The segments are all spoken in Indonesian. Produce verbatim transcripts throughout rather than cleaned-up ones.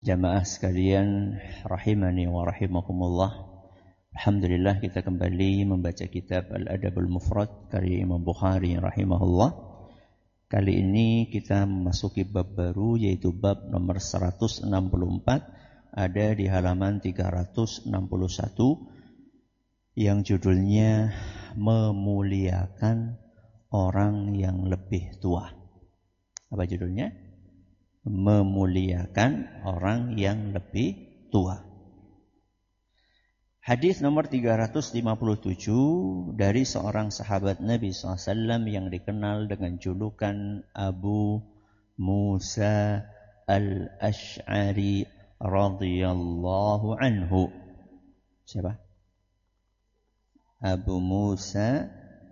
Jamaah sekalian rahimani wa rahimakumullah. Alhamdulillah kita kembali membaca kitab Al-Adabul Mufrad karya Imam Bukhari rahimahullah. Kali ini kita memasuki bab baru yaitu bab nomor seratus enam puluh empat, ada di halaman tiga ratus enam puluh satu yang judulnya memuliakan orang yang lebih tua. Apa judulnya? Memuliakan orang yang lebih tua. Hadis nomor tiga ratus lima puluh tujuh dari seorang sahabat Nabi shallallahu alaihi wasallam yang dikenal dengan julukan Abu Musa al-Ash'ari radhiyallahu anhu. Siapa? Abu Musa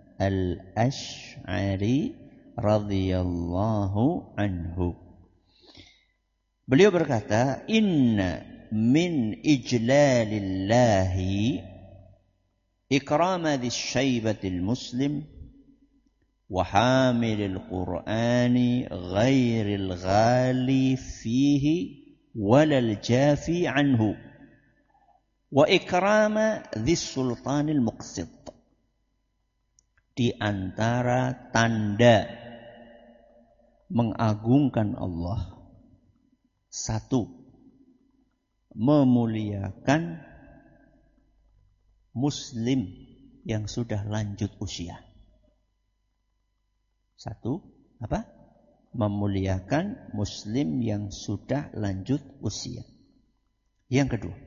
al-Ash'ari radhiyallahu anhu. Beliau berkata, inna min ijlalillahi ikrama dhis syaibatil muslim wa hamilil qur'ani ghairil ghali fihi walal jafi anhu wa ikrama dhis sultanil muqsid. Di antara tanda mengagungkan Allah, satu, memuliakan muslim yang sudah lanjut usia. Satu, apa? Memuliakan muslim yang sudah lanjut usia. Yang kedua,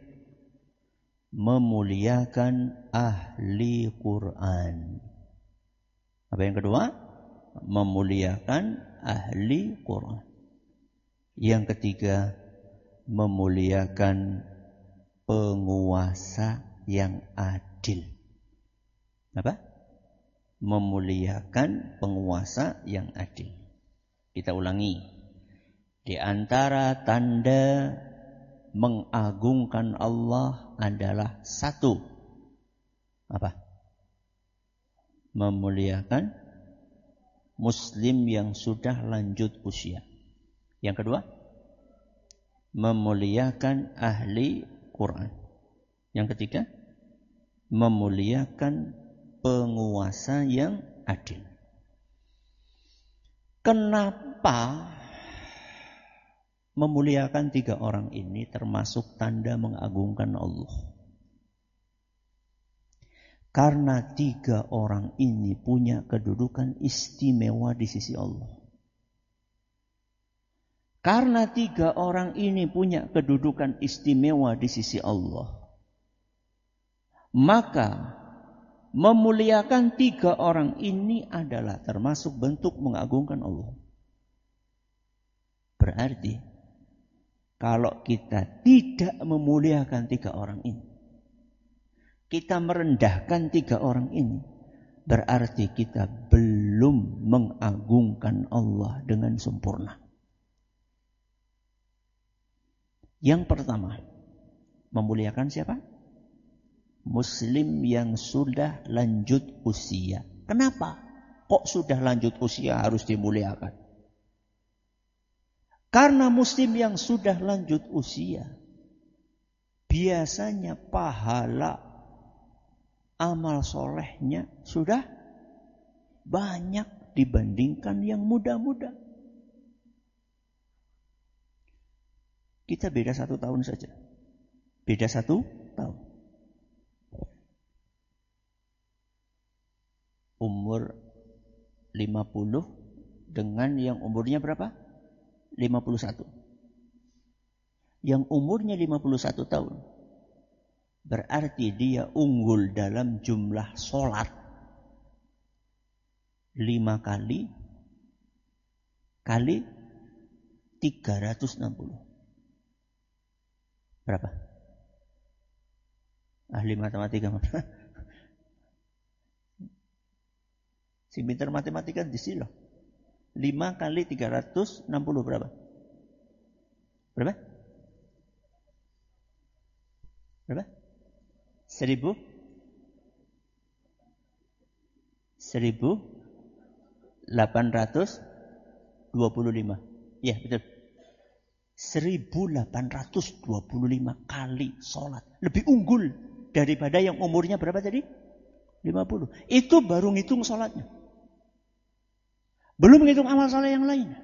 memuliakan ahli Quran. Apa yang kedua? Memuliakan ahli Quran. Yang ketiga, memuliakan penguasa yang adil. Apa? Memuliakan penguasa yang adil. Kita ulangi. Di antara tanda mengagungkan Allah adalah satu. Apa? Memuliakan muslim yang sudah lanjut usia. Yang kedua, memuliakan ahli Quran. Yang ketiga, memuliakan penguasa yang adil. Kenapa memuliakan tiga orang ini termasuk tanda mengagungkan Allah? Karena tiga orang ini punya kedudukan istimewa di sisi Allah. Karena tiga orang ini punya kedudukan istimewa di sisi Allah, maka memuliakan tiga orang ini adalah termasuk bentuk mengagungkan Allah. Berarti kalau kita tidak memuliakan tiga orang ini, kita merendahkan tiga orang ini, berarti kita belum mengagungkan Allah dengan sempurna. Yang pertama, memuliakan siapa? Muslim yang sudah lanjut usia. Kenapa? Kok sudah lanjut usia harus dimuliakan? Karena muslim yang sudah lanjut usia, biasanya pahala amal solehnya sudah banyak dibandingkan yang muda-muda. Kita beda satu tahun saja. Beda satu tahun. Umur lima puluh dengan yang umurnya berapa? lima puluh satu. Yang umurnya lima puluh satu tahun. Berarti dia unggul dalam jumlah sholat. lima kali kali tiga ratus enam puluh. Berapa? Ahli matematika mana? Si pintar matematika di sini loh. lima kali tiga ratus enam puluh berapa? Berapa? Berapa? Seribu? Seribu delapan ratus dua puluh lima. Ya, betul. seribu delapan ratus dua puluh lima kali sholat. Lebih unggul daripada yang umurnya berapa tadi? lima puluh. Itu baru ngitung sholatnya. Belum ngitung amal sholat yang lain.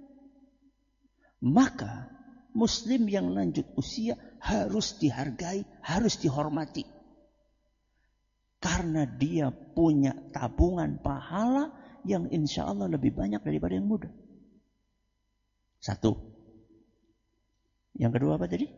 Maka muslim yang lanjut usia harus dihargai, harus dihormati. Karena dia punya tabungan pahala yang insya Allah lebih banyak daripada yang muda. Satu. Yang kedua apa tadi?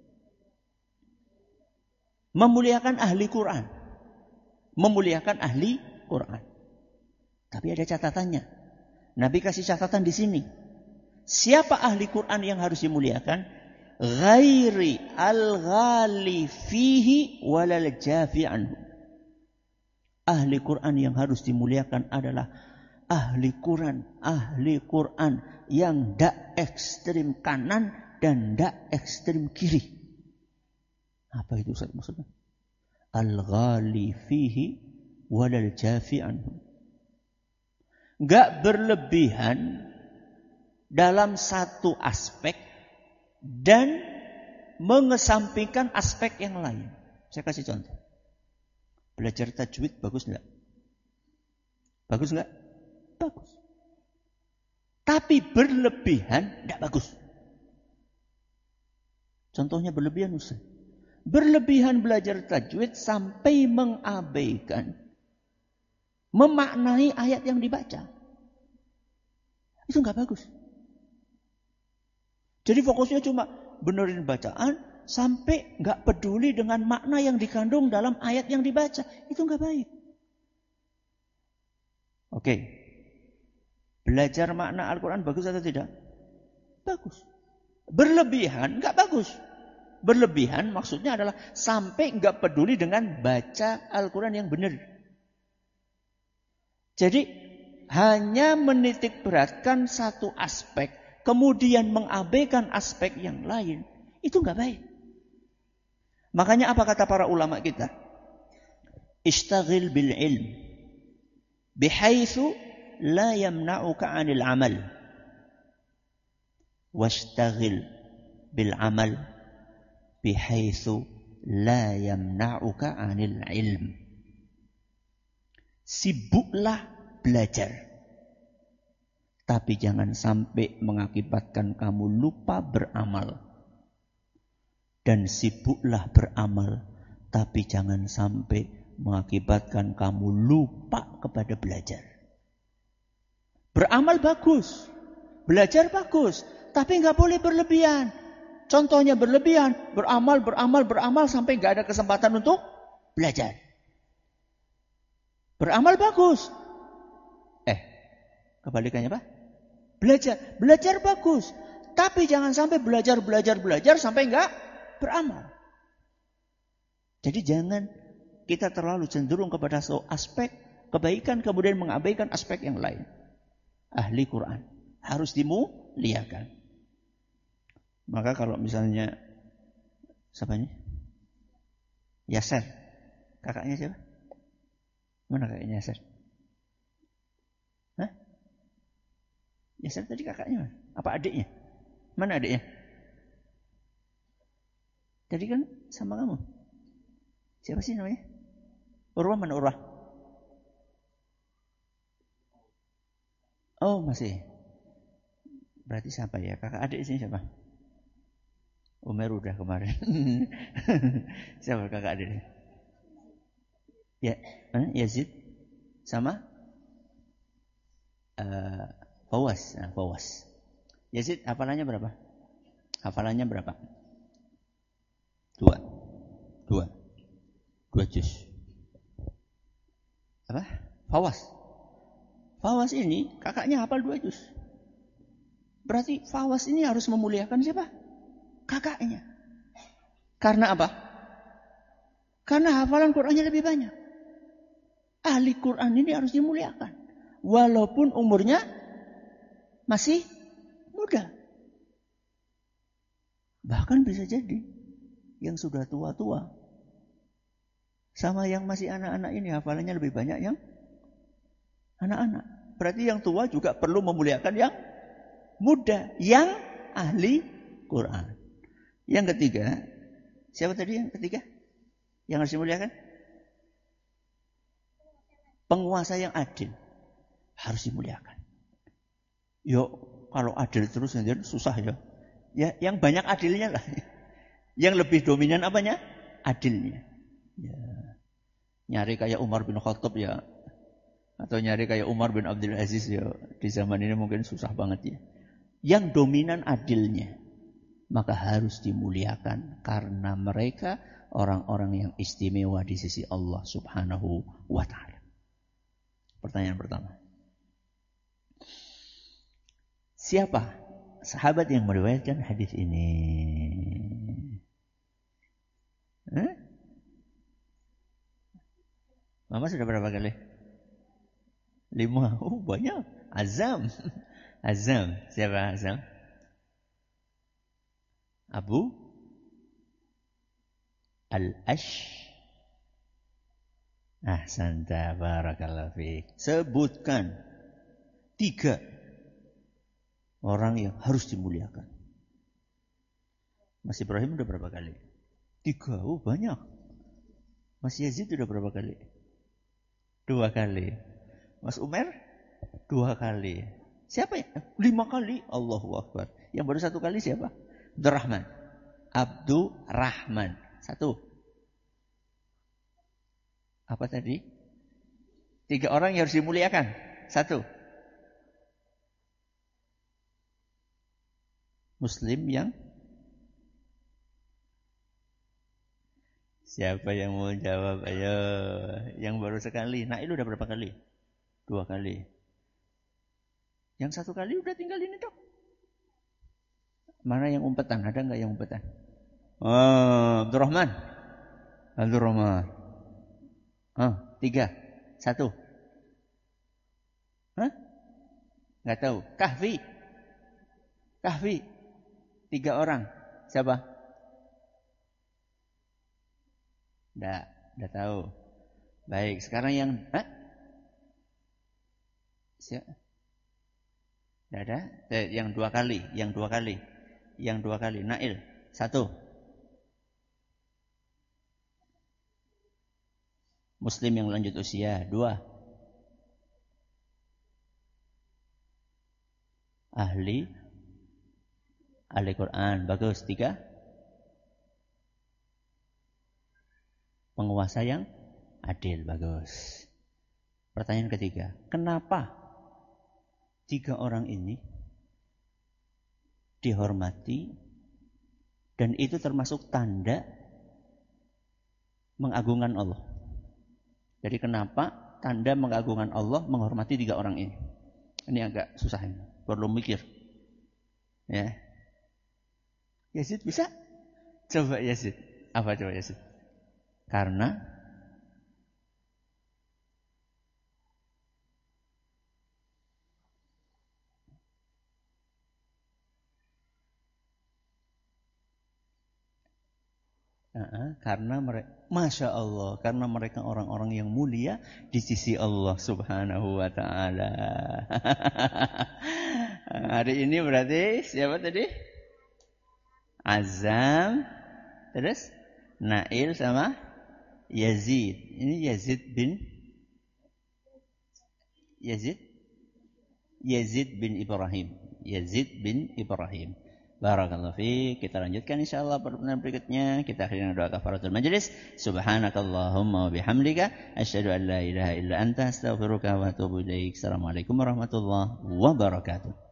Memuliakan ahli Quran. Memuliakan ahli Quran. Tapi ada catatannya. Nabi kasih catatan di sini. Siapa ahli Quran yang harus dimuliakan? Ghairi al-ghali fihi walal jafi anhu. Ahli Quran yang harus dimuliakan adalah ahli Quran, ahli Quran yang tidak ekstrim kanan dan tidak ekstrim kiri. Apa itu Ustaz maksudnya? Al-ghali fihi walal jafi anhu. Enggak berlebihan dalam satu aspek dan mengesampingkan aspek yang lain. Saya kasih contoh. Belajar tajwid bagus enggak? Bagus enggak? Bagus. Tapi berlebihan enggak bagus. Contohnya berlebihan Ustaz. Berlebihan belajar tajwid sampai mengabaikan memaknai ayat yang dibaca. Itu enggak bagus. Jadi fokusnya cuma benerin bacaan sampai enggak peduli dengan makna yang dikandung dalam ayat yang dibaca. Itu enggak baik. Oke. Belajar makna Al-Quran bagus atau tidak? Bagus. Berlebihan enggak bagus. Berlebihan maksudnya adalah sampai enggak peduli dengan baca Al-Quran yang benar. Jadi hanya menitik beratkan satu aspek, kemudian mengabaikan aspek yang lain, itu enggak baik. Makanya apa kata para ulama kita? Ishtaghil bil ilm bihaitsu la yamna'uka 'anil amal. Washtaghil bil amal bihaitsu la yamna'uka 'anil ilm. Sibuklah belajar. Tapi jangan sampai mengakibatkan kamu lupa beramal. Dan sibuklah beramal, tapi jangan sampai mengakibatkan kamu lupa kepada belajar. Beramal bagus, belajar bagus, tapi nggak boleh berlebihan. Contohnya berlebihan, beramal, beramal, beramal sampai nggak ada kesempatan untuk belajar. Beramal bagus, eh kebalikannya apa? Belajar, belajar bagus, tapi jangan sampai belajar, belajar, belajar sampai nggak beramal. Jadi jangan kita terlalu cenderung kepada satu aspek kebaikan kemudian mengabaikan aspek yang lain. Ahli Quran harus dimuliakan. Maka kalau misalnya siapa ini? Yasser. Kakaknya siapa? Mana kakaknya Yasser? Hah? Yasser tadi kakaknya mana? Apa adiknya? Mana adiknya? Tadi kan sama kamu. Siapa sih namanya? Urwah, mana Urwah? Oh masih. Berarti siapa ya? Kakak adik sini siapa? Umar udah kemarin. Siapa kakak adik? Ya, mana? Yazid sama uh, Fawas. Nah, Fawas. Yazid hafalannya berapa? Hafalannya berapa? Dua. Dua. Dua juz. Apa? Fawas. Fawas ini kakaknya hafal dua juz. Berarti Fawas ini harus memuliakan siapa? Kakaknya. Karena apa? Karena hafalan Qur'annya lebih banyak. Ahli Qur'an ini harus dimuliakan. Walaupun umurnya masih muda. Bahkan bisa jadi yang sudah tua-tua sama yang masih anak-anak ini hafalannya lebih banyak yang anak-anak. Berarti yang tua juga perlu memuliakan yang muda, yang ahli Quran. Yang ketiga, siapa tadi yang ketiga? Yang harus dimuliakan? Penguasa yang adil harus dimuliakan. Yo, kalau adil terus susah ya. Ya, yang banyak adilnya lah. Yang lebih dominan apanya? Adilnya. Ya. Nyari kayak Umar bin Khattab ya, atau nyari kayak Umar bin Abdul Aziz ya, di zaman ini mungkin susah banget ya. Yang dominan adilnya, maka harus dimuliakan karena mereka orang-orang yang istimewa di sisi Allah Subhanahu wa taala. Pertanyaan pertama. Siapa sahabat yang meriwayatkan hadis ini? Hah? Mama sudah berapa kali? Lima. Oh, banyak. Azam. Azam. Siapa Azam? Abu Al-Ash. Ahsanta, barakallahu fiik. Sebutkan tiga orang yang harus dimuliakan. Mas Ibrahim udah berapa kali? Tiga. Oh, banyak. Mas Yazid udah berapa kali? Dua kali. Mas Umar? Dua kali. Siapa ya? Lima kali. Allahu Akbar. Yang baru satu kali siapa? Abdurrahman. Abdurrahman. Satu. Apa tadi? Tiga orang yang harus dimuliakan. Satu. Muslim yang siapa yang mau jawab? Ayo. Yang baru sekali. Nail udah berapa kali? Dua kali. Yang satu kali udah tinggal ini dok. Mana yang umpetan? Ada nggak yang umpetan? Oh, Abdurrahman. Abdurrahman. Oh, tiga. Satu. Hah? Nggak tahu. Kahfi. Kahfi. Tiga orang. Siapa? Nggak, nggak tahu. Baik, sekarang yang Hah? Siapa? Nggak ada? Eh, yang dua kali, yang dua kali. Yang dua kali. Nail. Satu. Muslim yang lanjut usia. Dua. Ahli Ahli Quran. Bagus. Tiga. Penguasa yang adil. Bagus. Pertanyaan ketiga. Kenapa tiga orang ini dihormati dan itu termasuk tanda mengagungkan Allah? Jadi kenapa tanda mengagungkan Allah menghormati tiga orang ini? Ini agak susah ini. Perlu mikir. Ya. Yazid bisa? Coba Yazid. Apa coba Yazid? Karena uh, karena mereka, masya Allah, karena mereka orang-orang yang mulia di sisi Allah Subhanahu wa taala. Hari ini berarti siapa tadi? Azam, terus Nail sama Yazid. Ini Yazid bin Yazid Yazid bin Ibrahim. Yazid bin Ibrahim. Barakallahu fiik. Kita lanjutkan insyaallah pertemuan berikutnya. Kita akhiri dengan doa kafaratul majelis. Subhanakallahumma wa bihamdika asyhadu an la ilaha illa anta astaghfiruka wa atubu ilaik. Assalamualaikum warahmatullahi wabarakatuh.